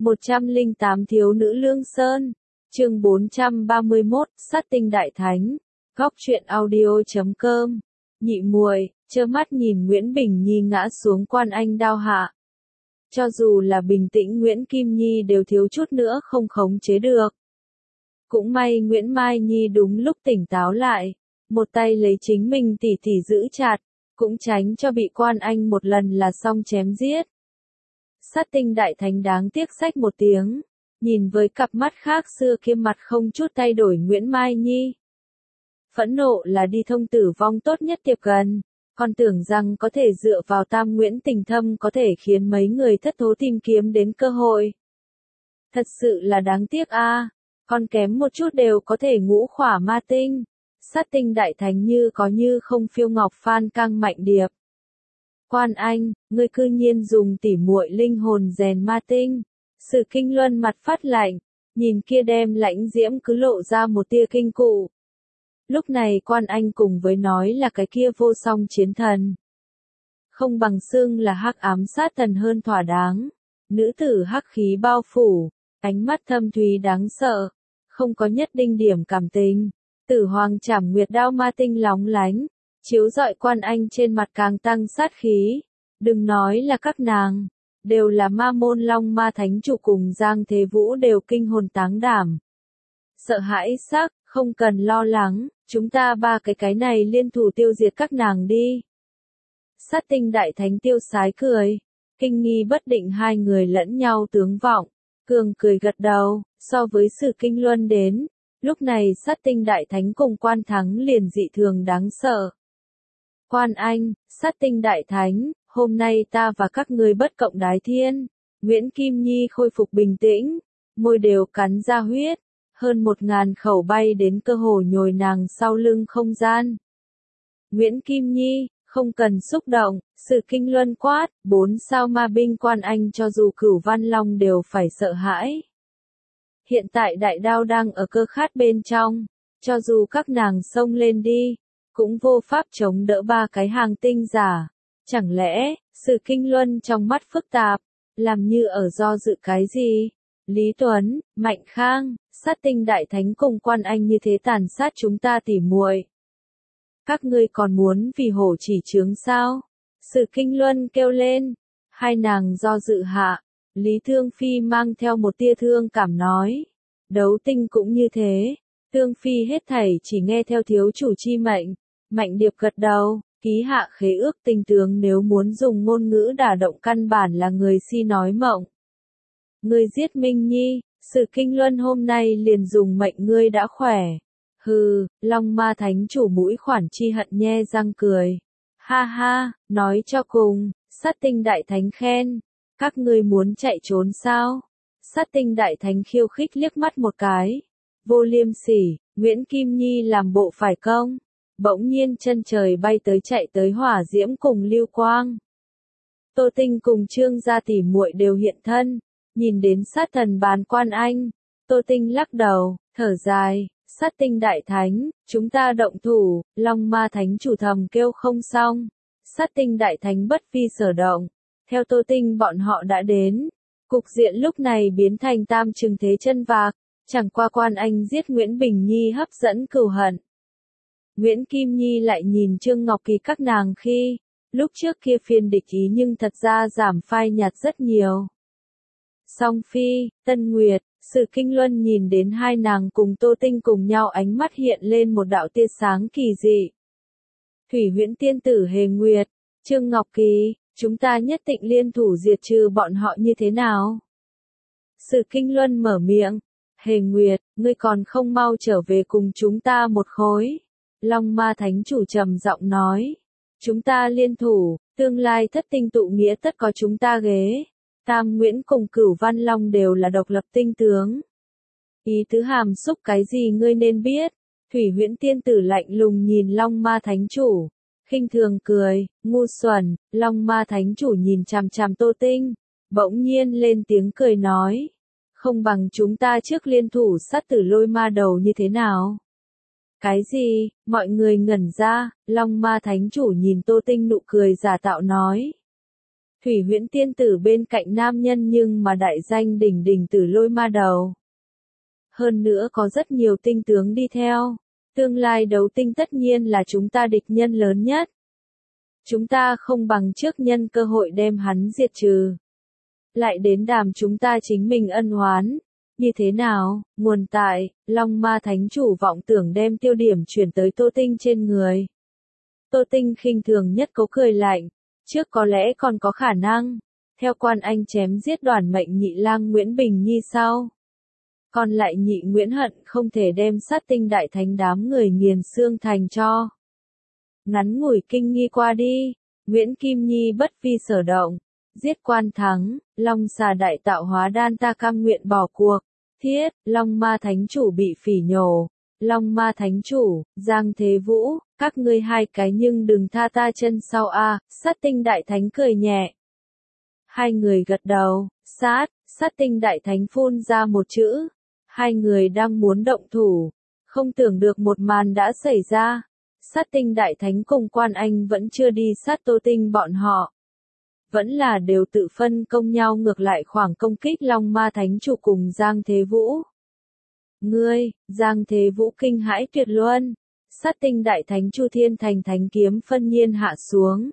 108 Thiếu nữ Lương Sơn. Chương 431, Sát tinh đại thánh. Góc truyện audio.com. Nhị muội, trơ mắt nhìn Nguyễn Bình Nhi ngã xuống Quan Anh đao hạ. Cho dù là bình tĩnh Nguyễn Kim Nhi đều thiếu chút nữa không khống chế được. Cũng may Nguyễn Mai Nhi đúng lúc tỉnh táo lại, một tay lấy chính mình tỉ tỉ giữ chặt, cũng tránh cho bị Quan Anh một lần là xong chém giết. Sát tinh đại thánh đáng tiếc xách một tiếng, nhìn với cặp mắt khác xưa kia mặt không chút thay đổi Nguyễn Mai Nhi. Phẫn nộ là đi thông tử vong tốt nhất tiếp gần, còn tưởng rằng có thể dựa vào Tam Nguyễn tình thâm có thể khiến mấy người thất thố tìm kiếm đến cơ hội. Thật sự là đáng tiếc a, còn kém một chút đều có thể ngũ khỏa ma tinh. Sát tinh đại thánh như có như không phiêu ngọc phan căng mạnh điệp. Quan Anh, ngươi cư nhiên dùng tỉ muội linh hồn rèn ma tinh. Sử Kinh Luân mặt phát lạnh, nhìn kia đem lãnh diễm cứ lộ ra một tia kinh cụ. Lúc này Quan Anh cùng với nói là cái kia vô song chiến thần. Không bằng xưng là hắc ám sát thần hơn thỏa đáng. Nữ tử hắc khí bao phủ, ánh mắt thâm thúy đáng sợ, không có nhất đinh điểm cảm tình. Tử hoàng trảm nguyệt đao ma tinh lóng lánh, chiếu rọi Quan Anh trên mặt càng tăng sát khí. Đừng nói là các nàng, đều là ma môn long ma thánh chủ cùng Giang Thế Vũ đều kinh hồn táng đảm. Sợ hãi sắc, không cần lo lắng, chúng ta ba cái này liên thủ tiêu diệt các nàng đi. Sát tinh đại thánh tiêu sái cười, kinh nghi bất định hai người lẫn nhau tướng vọng, cường cười gật đầu, so với Sử Kinh Luân đến. Lúc này sát tinh đại thánh cùng Quan Thắng liền dị thường đáng sợ. Quan Anh, sát tinh đại thánh, hôm nay ta và các ngươi bất cộng đái thiên. Nguyễn Kim Nhi khôi phục bình tĩnh, môi đều cắn ra huyết, hơn 1000 khẩu bay đến cơ hồ nhồi nàng sau lưng không gian. Nguyễn Kim Nhi, không cần xúc động, Sử Kinh Luân quát, 4 sao ma binh Quan Anh cho dù Cửu Văn Long đều phải sợ hãi. Hiện tại đại đao đang ở cơ khát bên trong, cho dù các nàng xông lên đi, cũng vô pháp chống đỡ ba cái hàng tinh giả. Chẳng lẽ, Sử Kinh Luân trong mắt phức tạp, làm như ở do dự cái gì? Lý Tuấn, Mạnh Khang, sát tinh đại thánh cùng Quan Anh như thế tàn sát chúng ta tỉ muội. Các ngươi còn muốn vì hổ chỉ chướng sao? Sử Kinh Luân kêu lên, hai nàng do dự hạ. Lý Thương Phi mang theo một tia thương cảm nói. Đấu tinh cũng như thế. Thương Phi hết thảy chỉ nghe theo thiếu chủ chi mệnh. Mạnh Điệp gật đầu, ký hạ khế ước tinh tướng nếu muốn dùng ngôn ngữ đả động căn bản là người si nói mộng. Ngươi giết Minh Nhi, Sử Kinh Luân hôm nay liền dùng mệnh ngươi đã khỏe. Hừ, Long Ma Thánh chủ mũi khoản chi hận nhe răng cười. Ha ha, nói cho cùng, sát tinh đại thánh khen. Các ngươi muốn chạy trốn sao? Sát tinh đại thánh khiêu khích liếc mắt một cái. Vô liêm sỉ, Nguyễn Kim Nhi làm bộ phải công. Bỗng nhiên chân trời bay tới chạy tới hỏa diễm cùng lưu quang. Tô Tinh cùng Trương gia tỷ muội đều hiện thân. Nhìn đến sát thần bán Quan Anh. Tô Tinh lắc đầu, thở dài. Sát tinh đại thánh, chúng ta động thủ. Long ma thánh chủ thầm kêu không xong. Sát tinh đại thánh bất vi sở động. Theo Tô Tinh bọn họ đã đến, cục diện lúc này biến thành tam trừng thế chân vạc, chẳng qua Quan Anh giết Nguyễn Bình Nhi hấp dẫn cừu hận. Nguyễn Kim Nhi lại nhìn Trương Ngọc Kỳ các nàng khi, lúc trước kia phiền địch ý nhưng thật ra giảm phai nhạt rất nhiều. Song Phi, Tân Nguyệt, Sử Kinh Luân nhìn đến hai nàng cùng Tô Tinh cùng nhau ánh mắt hiện lên một đạo tia sáng kỳ dị. Thủy Huyễn tiên tử Hề Nguyệt, Trương Ngọc Kỳ. Chúng ta nhất định liên thủ diệt trừ bọn họ như thế nào? Sử Kinh Luân mở miệng. Hề Nguyệt, ngươi còn không mau trở về cùng chúng ta một khối. Long ma thánh chủ trầm giọng nói. Chúng ta liên thủ, tương lai thất tinh tụ nghĩa tất có chúng ta ghế. Tam Nguyễn cùng Cửu Văn Long đều là độc lập tinh tướng. Ý tứ hàm xúc cái gì ngươi nên biết. Thủy Huyễn tiên tử lạnh lùng nhìn Long ma thánh chủ. Khinh thường cười, ngu xuẩn. Long ma thánh chủ nhìn chằm chằm Tô Tinh, bỗng nhiên lên tiếng cười nói. Không bằng chúng ta trước liên thủ sát tử lôi ma đầu như thế nào? Cái gì? Mọi người ngẩn ra, Long ma thánh chủ nhìn Tô Tinh nụ cười giả tạo nói. Thủy Huyễn tiên tử bên cạnh nam nhân nhưng mà đại danh đỉnh đỉnh Tử Lôi ma đầu. Hơn nữa có rất nhiều tinh tướng đi theo. Tương lai đấu tinh tất nhiên là chúng ta địch nhân lớn nhất. Chúng ta không bằng trước nhân cơ hội đem hắn diệt trừ. Lại đến đàm chúng ta chính mình ân oán. Như thế nào, nguồn tại, Long Ma Thánh Chủ vọng tưởng đem tiêu điểm chuyển tới Tô Tinh trên người. Tô Tinh khinh thường nhất cấu cười lạnh, trước có lẽ còn có khả năng, theo quan anh chém giết đoàn mệnh nhị lang Nguyễn Bình Nhi sau. Còn lại nhị Nguyễn Hận không thể đem sát tinh đại thánh đám người nghiền xương thành cho. Ngắn ngủi kinh nghi qua đi, Nguyễn Kim Nhi bất vi sở động, giết quan thắng, Long xà đại tạo hóa đan ta cam nguyện bỏ cuộc. Thiết, Long Ma Thánh Chủ bị phỉ nhổ. Long Ma Thánh Chủ, Giang Thế Vũ, các ngươi hai cái nhưng đừng tha ta chân sau a. Sát tinh đại thánh cười nhẹ. Hai người gật đầu, sát tinh đại thánh phun ra một chữ. Hai người đang muốn động thủ. Không tưởng được một màn đã xảy ra. Sát tinh đại thánh cùng quan anh vẫn chưa đi sát Tô Tinh bọn họ. Vẫn là đều tự phân công nhau ngược lại khoảng công kích Long Ma Thánh Chủ cùng Giang Thế Vũ. Ngươi, Giang Thế Vũ kinh hãi tuyệt luân. Sát tinh đại thánh Chu Thiên Thành thánh kiếm phân nhiên hạ xuống.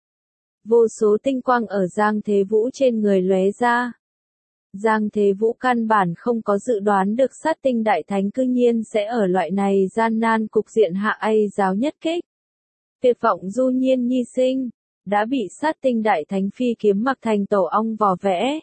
Vô số tinh quang ở Giang Thế Vũ trên người lóe ra. Giang Thế Vũ căn bản không có dự đoán được sát tinh đại thánh cư nhiên sẽ ở loại này gian nan cục diện hạ ai giáo nhất kích. Tuyệt vọng du nhiên nhi sinh, đã bị sát tinh đại thánh phi kiếm mặc thành tổ ong vò vẽ.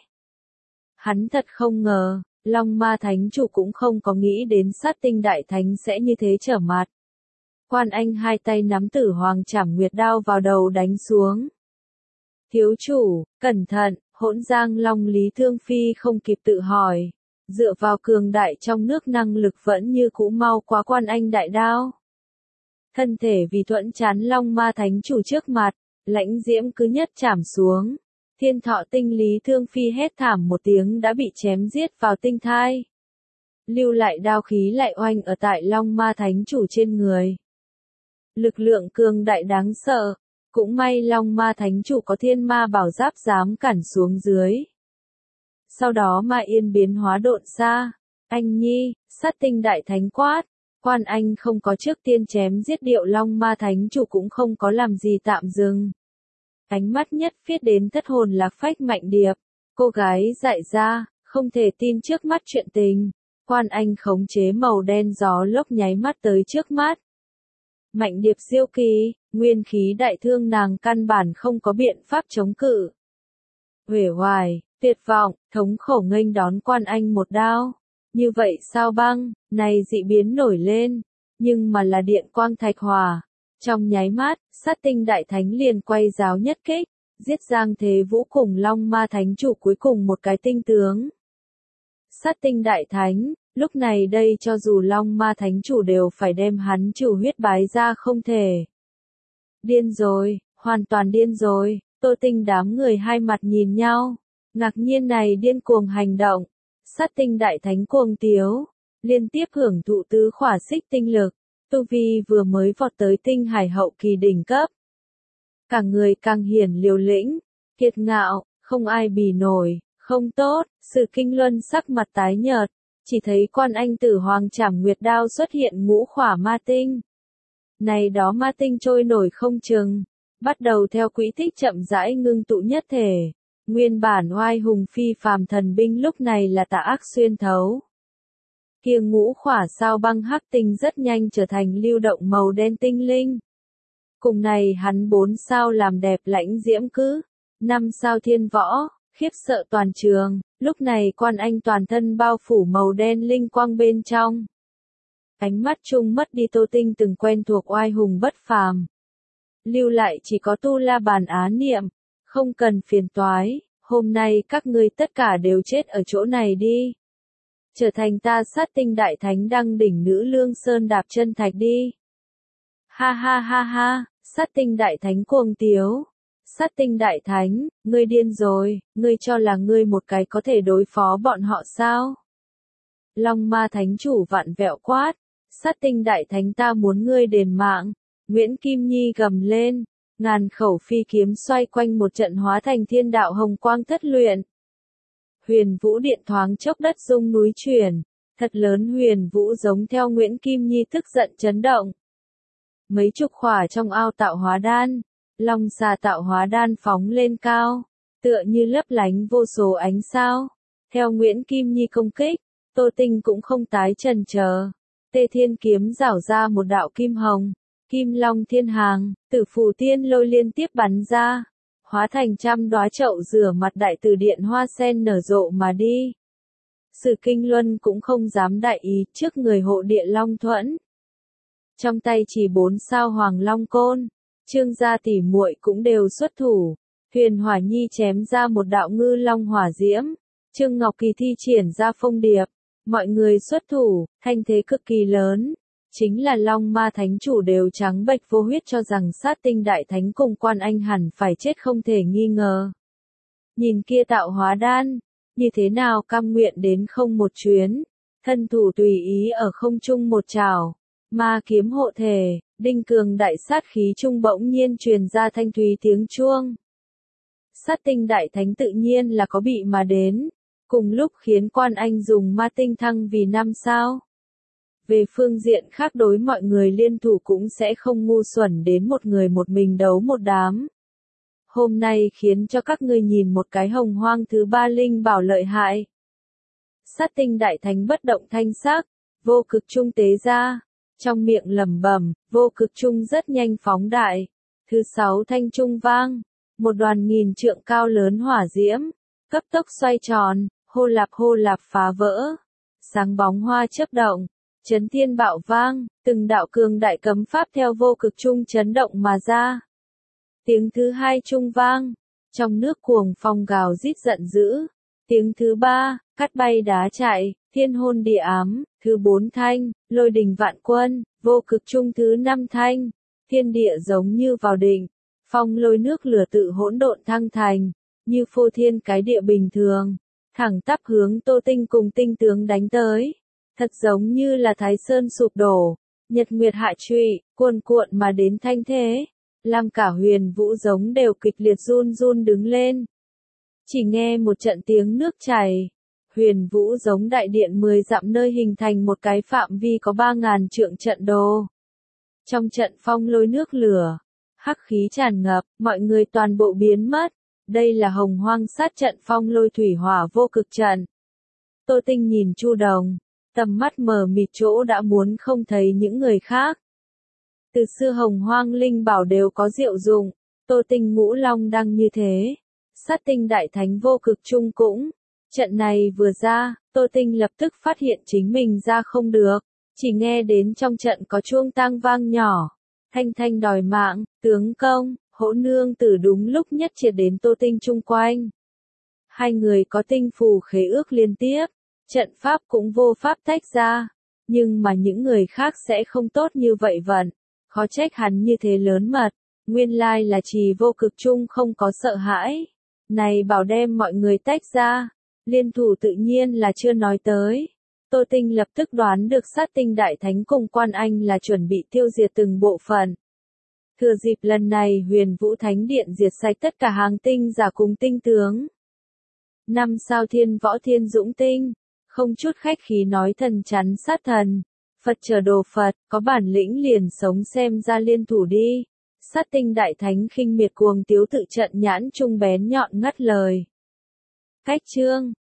Hắn thật không ngờ, Long Ma Thánh Chủ cũng không có nghĩ đến sát tinh đại thánh sẽ như thế trở mặt. Quan anh hai tay nắm Tử Hoàng Trảm Nguyệt đao vào đầu đánh xuống. Thiếu chủ, cẩn thận, Hỗn Giang Long Lý Thương Phi không kịp tự hỏi. Dựa vào cường đại trong nước năng lực vẫn như cũ mau quá quan anh đại đao. Thân thể vì thuẫn chán Long Ma Thánh Chủ trước mặt, lãnh diễm cứ nhất chảm xuống. Thiên Thọ Tinh Lý Thương Phi hét thảm một tiếng đã bị chém giết vào tinh thai. Lưu lại đao khí lại oanh ở tại Long Ma Thánh Chủ trên người. Lực lượng cường đại đáng sợ. Cũng may Long Ma Thánh Chủ có thiên ma bảo giáp dám cản xuống dưới. Sau đó Ma Yên biến hóa độn xa. Anh nhi, sát tinh đại thánh quát. Quan anh không có trước tiên chém giết điệu Long Ma Thánh Chủ cũng không có làm gì tạm dừng. Ánh mắt nhất phiết đến thất hồn lạc phách Mạnh Điệp. Cô gái dại ra, không thể tin trước mắt chuyện tình. Quan anh khống chế màu đen gió lốc nháy mắt tới trước mắt. Mạnh Điệp diêu kỳ, nguyên khí đại thương nàng căn bản không có biện pháp chống cự. Uể oải, tuyệt vọng, thống khổ nghênh đón quan anh một đao. Như vậy sao băng, này dị biến nổi lên, nhưng mà là điện quang thạch hỏa. Trong nháy mắt, sát tinh đại thánh liền quay giáo nhất kích, giết Giang Thế Vũ cùng Long Ma Thánh Chủ cuối cùng một cái tinh tướng. Sát tinh đại thánh, lúc này đây cho dù Long Ma Thánh Chủ đều phải đem hắn trừ huyết bái ra không thể. Điên rồi, hoàn toàn điên rồi, Tô Tinh đám người hai mặt nhìn nhau, ngạc nhiên này điên cuồng hành động. Sát tinh đại thánh cuồng tiếu, liên tiếp hưởng thụ tứ khỏa xích tinh lực, tu vi vừa mới vọt tới tinh hải hậu kỳ đỉnh cấp. Cả người càng hiển liều lĩnh, kiệt ngạo, không ai bì nổi, không tốt, Sử Kinh Luân sắc mặt tái nhợt, chỉ thấy quan anh Tử Hoàng Trảm Nguyệt đao xuất hiện ngũ khỏa ma tinh. Này đó ma tinh trôi nổi không chừng, bắt đầu theo quỹ tích chậm rãi ngưng tụ nhất thể. Nguyên bản oai hùng phi phàm thần binh lúc này là tà ác xuyên thấu. Kia ngũ khỏa sao băng hắc tinh rất nhanh trở thành lưu động màu đen tinh linh. Cùng này hắn 4 sao làm đẹp lãnh diễm cứ, 5 sao thiên võ, khiếp sợ toàn trường, lúc này quan anh toàn thân bao phủ màu đen linh quang bên trong. Ánh mắt chung mất đi Tô Tinh từng quen thuộc oai hùng bất phàm. Lưu lại chỉ có tu la bàn á niệm. Không cần phiền toái, hôm nay các ngươi tất cả đều chết ở chỗ này đi. Trở thành ta sát tinh đại thánh đăng đỉnh nữ lương sơn đạp chân thạch đi. Ha ha ha ha, sát tinh đại thánh cuồng tiếu. Sát tinh đại thánh, ngươi điên rồi, ngươi cho là ngươi một cái có thể đối phó bọn họ sao? Long Ma Thánh Chủ vặn vẹo quát. Sát tinh đại thánh ta muốn ngươi đền mạng. Nguyễn Kim Nhi gầm lên. ngàn khẩu phi kiếm xoay quanh một trận hóa thành thiên đạo hồng quang thất luyện. Huyền Vũ Điện thoáng chốc đất rung núi chuyển, thật lớn Huyền Vũ giống theo Nguyễn Kim Nhi tức giận chấn động. Mấy chục khỏa trong ao tạo hóa đan, long xà tạo hóa đan phóng lên cao, tựa như lấp lánh vô số ánh sao. Theo Nguyễn Kim Nhi công kích, Tô Tinh cũng không tái chần chờ. Tê Thiên kiếm rảo ra một đạo kim hồng, kim long thiên hàng, tử phù tiên lôi liên tiếp bắn ra, hóa thành trăm đóa chậu rửa mặt đại từ điện hoa sen nở rộ mà đi. Sử Kinh Luân cũng không dám đại ý trước người hộ địa Long Thuẫn. Trong tay chỉ 4 sao Hoàng Long Côn, Trương gia tỷ muội cũng đều xuất thủ. Huyền Hỏa Nhi chém ra một đạo ngư long hỏa diễm, Trương Ngọc Kỳ thi triển ra phong điệp, mọi người xuất thủ, thanh thế cực kỳ lớn. Chính là Long Ma Thánh Chủ đều trắng bệch vô huyết cho rằng Sát Tinh Đại Thánh cùng Quan Anh hẳn phải chết không thể nghi ngờ. Nhìn kia tạo hóa đan, như thế nào cam nguyện đến không một chuyến, thân thủ tùy ý ở không trung một trảo, ma kiếm hộ thể, đinh cường đại sát khí trung bỗng nhiên truyền ra thanh thúy tiếng chuông. Sát Tinh Đại Thánh tự nhiên là có bị mà đến, cùng lúc khiến Quan Anh dùng ma tinh thăng vì 5 sao. Về phương diện khác đối mọi người liên thủ cũng sẽ không ngu xuẩn đến một người một mình đấu một đám. Hôm nay khiến cho các ngươi nhìn một cái hồng hoang thứ 3 linh bảo lợi hại. Sát Tinh Đại Thánh bất động thanh sắc, vô cực trung tế ra, trong miệng lẩm bẩm, vô cực trung rất nhanh phóng đại. Thứ 6 thanh trung vang, một đoàn nghìn trượng cao lớn hỏa diễm, cấp tốc xoay tròn, hô lạp phá vỡ. Sáng bóng hoa chớp động, chấn thiên bạo vang, từng đạo cường đại cấm pháp theo vô cực trung chấn động mà ra. Tiếng thứ 2 trung vang, trong nước cuồng phong gào rít giận dữ. Tiếng thứ 3, cắt bay đá chạy, thiên hôn địa ám. Thứ 4 thanh, lôi đình vạn quân, vô cực trung thứ 5 thanh, thiên địa giống như vào định, phong lôi nước lửa tự hỗn độn thăng thành, như phô thiên cái địa bình thường, thẳng tắp hướng Tô Tinh cùng tinh tướng đánh tới. Thật giống như là Thái Sơn sụp đổ, nhật nguyệt hạ trụy, cuồn cuộn mà đến thanh thế, làm cả Huyền Vũ giống đều kịch liệt run run đứng lên. Chỉ nghe một trận tiếng nước chảy, Huyền Vũ giống đại điện 10 dặm nơi hình thành một cái phạm vi có 3.000 trượng trận đồ. Trong trận phong lôi nước lửa, hắc khí tràn ngập, mọi người toàn bộ biến mất. Đây là Hồng Hoang sát trận phong lôi thủy hỏa vô cực trận. Tô Tinh nhìn Chu Đồng, tầm mắt mờ mịt chỗ đã muốn không thấy những người khác. Từ xưa Hồng Hoang linh bảo đều có diệu dụng, Tô Tinh Ngũ Long đăng như thế. Sát Tinh Đại Thánh vô cực trung cũng. Trận này vừa ra, Tô Tinh lập tức phát hiện chính mình ra không được. Chỉ nghe đến trong trận có chuông tang vang nhỏ. Thanh thanh đòi mạng, tướng công, Hỗ Nương Tử đúng lúc nhất triệt đến Tô Tinh chung quanh. Hai người có tinh phù khế ước liên tiếp. Trận pháp cũng vô pháp tách ra. Nhưng mà những người khác sẽ không tốt như vậy vận. Khó trách hắn như thế lớn mật. Nguyên lai là Trì vô cực trung không có sợ hãi. Này bảo đem mọi người tách ra. Liên thủ tự nhiên là chưa nói tới. Tô Tinh lập tức đoán được Sát Tinh Đại Thánh cùng Quan Anh là chuẩn bị tiêu diệt từng bộ phận. Thừa dịp lần này Huyền Vũ Thánh Điện diệt sạch tất cả hàng tinh giả cùng tinh tướng. 5 sao Thiên Võ Thiên Dũng Tinh, không chút khách khí nói thần chắn sát thần. Phật chờ đồ Phật, có bản lĩnh liền sống xem ra liên thủ đi. Sát Tinh Đại Thánh khinh miệt cuồng tiếu tự trận nhãn trung bén nhọn ngắt lời. Cách chương